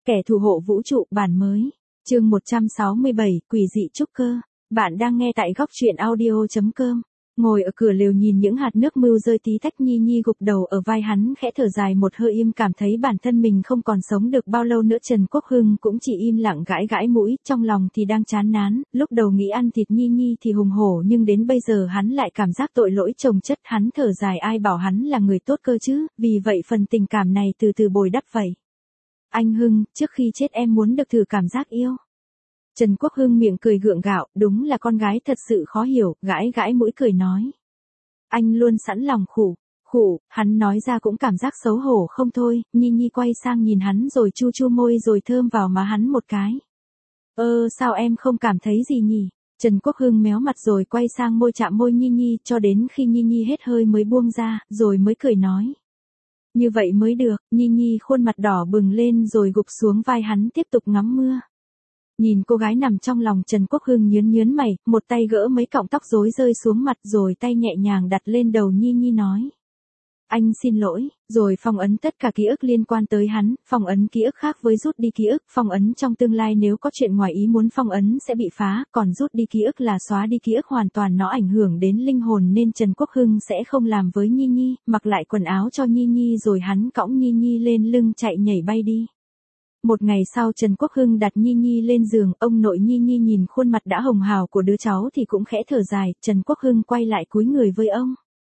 Kẻ thủ hộ vũ trụ bản mới. Chương 167, quỷ dị trúc cơ. Bạn đang nghe tại góc truyện audio.com. Ngồi ở cửa lều nhìn những hạt nước mưa rơi tí tách, Nhi Nhi gục đầu ở vai hắn, khẽ thở dài một hơi, im cảm thấy bản thân mình không còn sống được bao lâu nữa. Trần Quốc Hưng cũng chỉ im lặng gãi gãi mũi, trong lòng thì đang chán nán, lúc đầu nghĩ ăn thịt Nhi Nhi thì hùng hổ, nhưng đến bây giờ hắn lại cảm giác tội lỗi chồng chất. Hắn thở dài, ai bảo hắn là người tốt cơ chứ, vì vậy phần tình cảm này từ từ bồi đắp vậy. Anh Hưng, trước khi chết em muốn được thử cảm giác yêu. Trần Quốc Hưng miệng cười gượng gạo, đúng là con gái thật sự khó hiểu, gãi gãi mũi cười nói. Anh luôn sẵn lòng khủ, hắn nói ra cũng cảm giác xấu hổ không thôi. Nhi Nhi quay sang nhìn hắn rồi chu chu môi rồi thơm vào má hắn một cái. Sao em không cảm thấy gì nhỉ? Trần Quốc Hưng méo mặt rồi quay sang môi chạm môi Nhi Nhi cho đến khi Nhi Nhi hết hơi mới buông ra, rồi mới cười nói. Như vậy mới được. Nhi Nhi khuôn mặt đỏ bừng lên rồi gục xuống vai hắn tiếp tục ngắm mưa. Nhìn cô gái nằm trong lòng, Trần Quốc Hưng nhớn mày, một tay gỡ mấy cọng tóc rối rơi xuống mặt rồi tay nhẹ nhàng đặt lên đầu Nhi Nhi nói. Anh xin lỗi, rồi phong ấn tất cả ký ức liên quan tới hắn, phong ấn ký ức khác với rút đi ký ức, phong ấn trong tương lai nếu có chuyện ngoài ý muốn phong ấn sẽ bị phá, còn rút đi ký ức là xóa đi ký ức hoàn toàn, nó ảnh hưởng đến linh hồn nên Trần Quốc Hưng sẽ không làm với Nhi Nhi, mặc lại quần áo cho Nhi Nhi rồi hắn cõng Nhi Nhi lên lưng chạy nhảy bay đi. Một ngày sau, Trần Quốc Hưng đặt Nhi Nhi lên giường, ông nội Nhi Nhi nhìn khuôn mặt đã hồng hào của đứa cháu thì cũng khẽ thở dài. Trần Quốc Hưng quay lại cúi người với ông.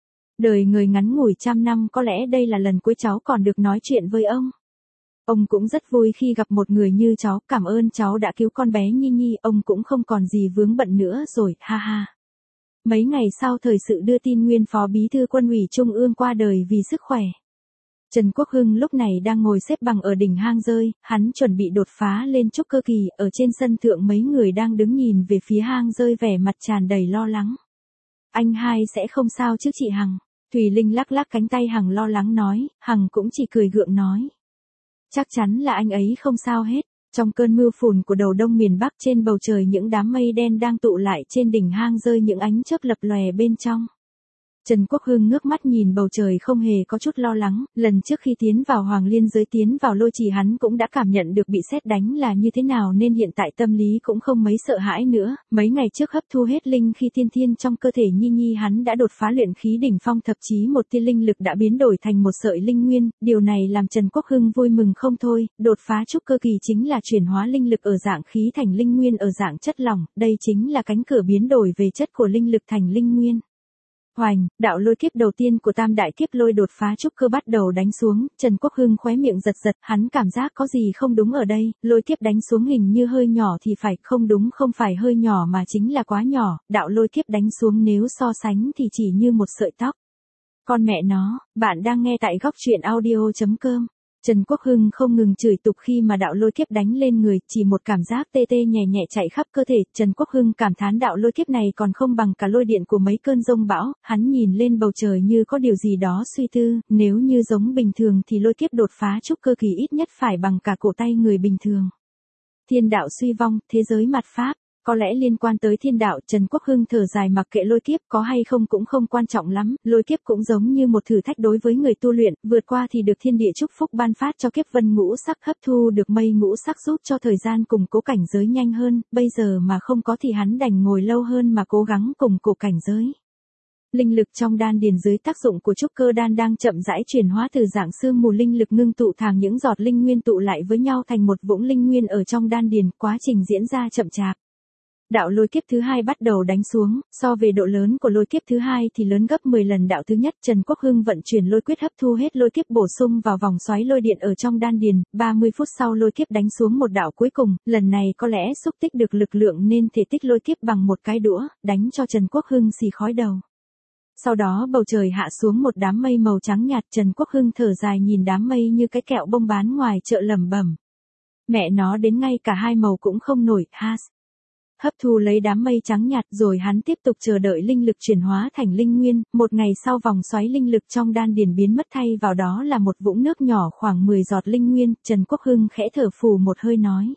Đời người ngắn ngủi 100 năm, có lẽ đây là lần cuối cháu còn được nói chuyện với ông. Ông cũng rất vui khi gặp một người như cháu, cảm ơn cháu đã cứu con bé Nhi Nhi, ông cũng không còn gì vướng bận nữa rồi, ha ha. Mấy ngày sau, thời sự đưa tin nguyên phó bí thư Quân ủy Trung ương qua đời vì sức khỏe. Trần Quốc Hưng lúc này đang ngồi xếp bằng ở đỉnh hang rơi, hắn chuẩn bị đột phá lên trúc cơ kỳ. Ở trên sân thượng mấy người đang đứng nhìn về phía hang rơi, vẻ mặt tràn đầy lo lắng. Anh hai sẽ không sao chứ chị Hằng? Thùy Linh lắc lắc cánh tay Hằng lo lắng nói, Hằng cũng chỉ cười gượng nói. Chắc chắn là anh ấy không sao hết. Trong cơn mưa phùn của đầu đông miền Bắc, trên bầu trời những đám mây đen đang tụ lại trên đỉnh hang rơi, những ánh chớp lập lòe bên trong. Trần Quốc Hưng ngước mắt nhìn bầu trời không hề có chút lo lắng, lần trước khi tiến vào Hoàng Liên giới, tiến vào Lôi Trì, hắn cũng đã cảm nhận được bị sét đánh là như thế nào nên hiện tại tâm lý cũng không mấy sợ hãi nữa. Mấy ngày trước hấp thu hết linh khi tiên thiên trong cơ thể Nhi Nhi, hắn đã đột phá luyện khí đỉnh phong, thậm chí một tia linh lực đã biến đổi thành một sợi linh nguyên, điều này làm Trần Quốc Hưng vui mừng không thôi. Đột phá trúc cơ kỳ chính là chuyển hóa linh lực ở dạng khí thành linh nguyên ở dạng chất lỏng, đây chính là cánh cửa biến đổi về chất của linh lực thành linh nguyên. Hoành, đạo lôi kiếp đầu tiên của tam đại kiếp lôi đột phá trúc cơ bắt đầu đánh xuống. Trần Quốc Hưng khóe miệng giật giật, hắn cảm giác có gì không đúng ở đây, lôi kiếp đánh xuống hình như hơi nhỏ thì phải, không đúng, không phải hơi nhỏ mà chính là quá nhỏ, đạo lôi kiếp đánh xuống nếu so sánh thì chỉ như một sợi tóc. Con mẹ nó, bạn đang nghe tại góc truyện audio.com. Trần Quốc Hưng không ngừng chửi tục khi mà đạo lôi kiếp đánh lên người, chỉ một cảm giác tê tê nhẹ nhẹ chạy khắp cơ thể. Trần Quốc Hưng cảm thán đạo lôi kiếp này còn không bằng cả lôi điện của mấy cơn giông bão. Hắn nhìn lên bầu trời như có điều gì đó suy tư, nếu như giống bình thường thì lôi kiếp đột phá trúc cơ kỳ ít nhất phải bằng cả cổ tay người bình thường. Thiên đạo suy vong, thế giới mạt pháp. Có lẽ liên quan tới thiên đạo, Trần Quốc Hưng thở dài, mặc kệ lôi kiếp có hay không cũng không quan trọng lắm, lôi kiếp cũng giống như một thử thách đối với người tu luyện, vượt qua thì được thiên địa chúc phúc ban phát cho kiếp vân ngũ sắc, hấp thu được mây ngũ sắc giúp cho thời gian củng cố cảnh giới nhanh hơn, bây giờ mà không có thì hắn đành ngồi lâu hơn mà cố gắng củng cố cảnh giới. Linh lực trong đan điền dưới tác dụng của trúc cơ đan đang chậm rãi chuyển hóa từ dạng sương mù linh lực ngưng tụ thành những giọt linh nguyên tụ lại với nhau thành một vũng linh nguyên ở trong đan điền, quá trình diễn ra chậm chạp. Đạo lôi kiếp thứ hai bắt đầu đánh xuống, so về độ lớn của lôi kiếp thứ hai thì lớn gấp 10 lần đạo thứ nhất. Trần Quốc Hưng vận chuyển lôi quyết hấp thu hết lôi kiếp, bổ sung vào vòng xoáy lôi điện ở trong đan điền. 30 phút sau lôi kiếp đánh xuống một đạo cuối cùng, lần này có lẽ xúc tích được lực lượng nên thể tích lôi kiếp bằng một cái đũa, đánh cho Trần Quốc Hưng xì khói đầu. Sau đó bầu trời hạ xuống một đám mây màu trắng nhạt, Trần Quốc Hưng thở dài nhìn đám mây như cái kẹo bông bán ngoài chợ lẩm bẩm. Mẹ nó, đến ngay cả hai màu cũng không nổi, has. Hấp thu lấy đám mây trắng nhạt rồi hắn tiếp tục chờ đợi linh lực chuyển hóa thành linh nguyên. Một ngày sau, vòng xoáy linh lực trong đan điền biến mất, thay vào đó là một vũng nước nhỏ khoảng 10 giọt linh nguyên. Trần Quốc Hưng khẽ thở phù một hơi nói.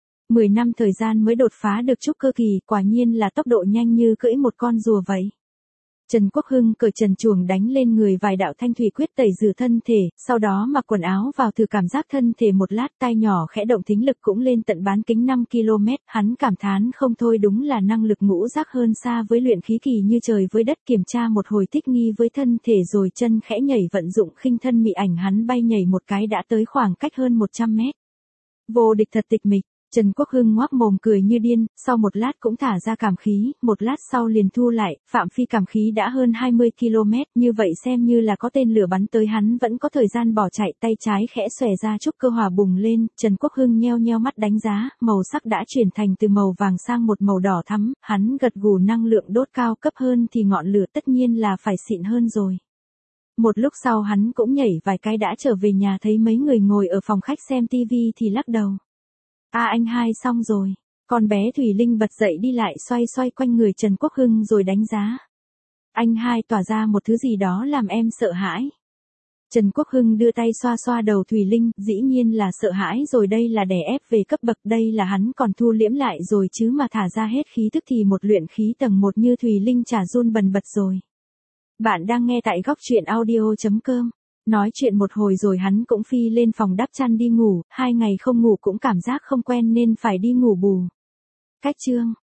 10 năm thời gian mới đột phá được trúc cơ kỳ, quả nhiên là tốc độ nhanh như cưỡi một con rùa vậy. Trần Quốc Hưng cởi trần truồng đánh lên người vài đạo thanh thủy quyết tẩy rửa thân thể, sau đó mặc quần áo vào thử cảm giác thân thể một lát, tai nhỏ khẽ động, thính lực cũng lên tận bán kính 5 km, hắn cảm thán không thôi, đúng là năng lực ngũ giác hơn xa với luyện khí kỳ như trời với đất. Kiểm tra một hồi thích nghi với thân thể rồi chân khẽ nhảy, vận dụng khinh thân mị ảnh, hắn bay nhảy một cái đã tới khoảng cách hơn 100 mét. Vô địch thật tịch mịch. Trần Quốc Hưng ngoác mồm cười như điên, sau một lát cũng thả ra cảm khí, một lát sau liền thu lại, phạm vi cảm khí đã hơn 20 km, như vậy xem như là có tên lửa bắn tới hắn vẫn có thời gian bỏ chạy. Tay trái khẽ xòe ra, trúc cơ hỏa bùng lên, Trần Quốc Hưng nheo nheo mắt đánh giá, màu sắc đã chuyển thành từ màu vàng sang một màu đỏ thắm, hắn gật gù, năng lượng đốt cao cấp hơn thì ngọn lửa tất nhiên là phải xịn hơn rồi. Một lúc sau hắn cũng nhảy vài cái đã trở về nhà, thấy mấy người ngồi ở phòng khách xem tivi thì lắc đầu. Anh hai xong rồi. Con bé Thủy Linh bật dậy đi lại xoay xoay quanh người Trần Quốc Hưng rồi đánh giá. Anh hai tỏa ra một thứ gì đó làm em sợ hãi. Trần Quốc Hưng đưa tay xoa xoa đầu Thủy Linh, dĩ nhiên là sợ hãi rồi, đây là đè ép về cấp bậc, đây là hắn còn thu liễm lại rồi chứ mà thả ra hết khí tức thì một luyện khí tầng 1 như Thủy Linh chả run bần bật rồi. Bạn đang nghe tại góc truyện audio.com. Nói chuyện một hồi rồi hắn cũng phi lên phòng đắp chăn đi ngủ, 2 ngày không ngủ cũng cảm giác không quen nên phải đi ngủ bù. Cách chương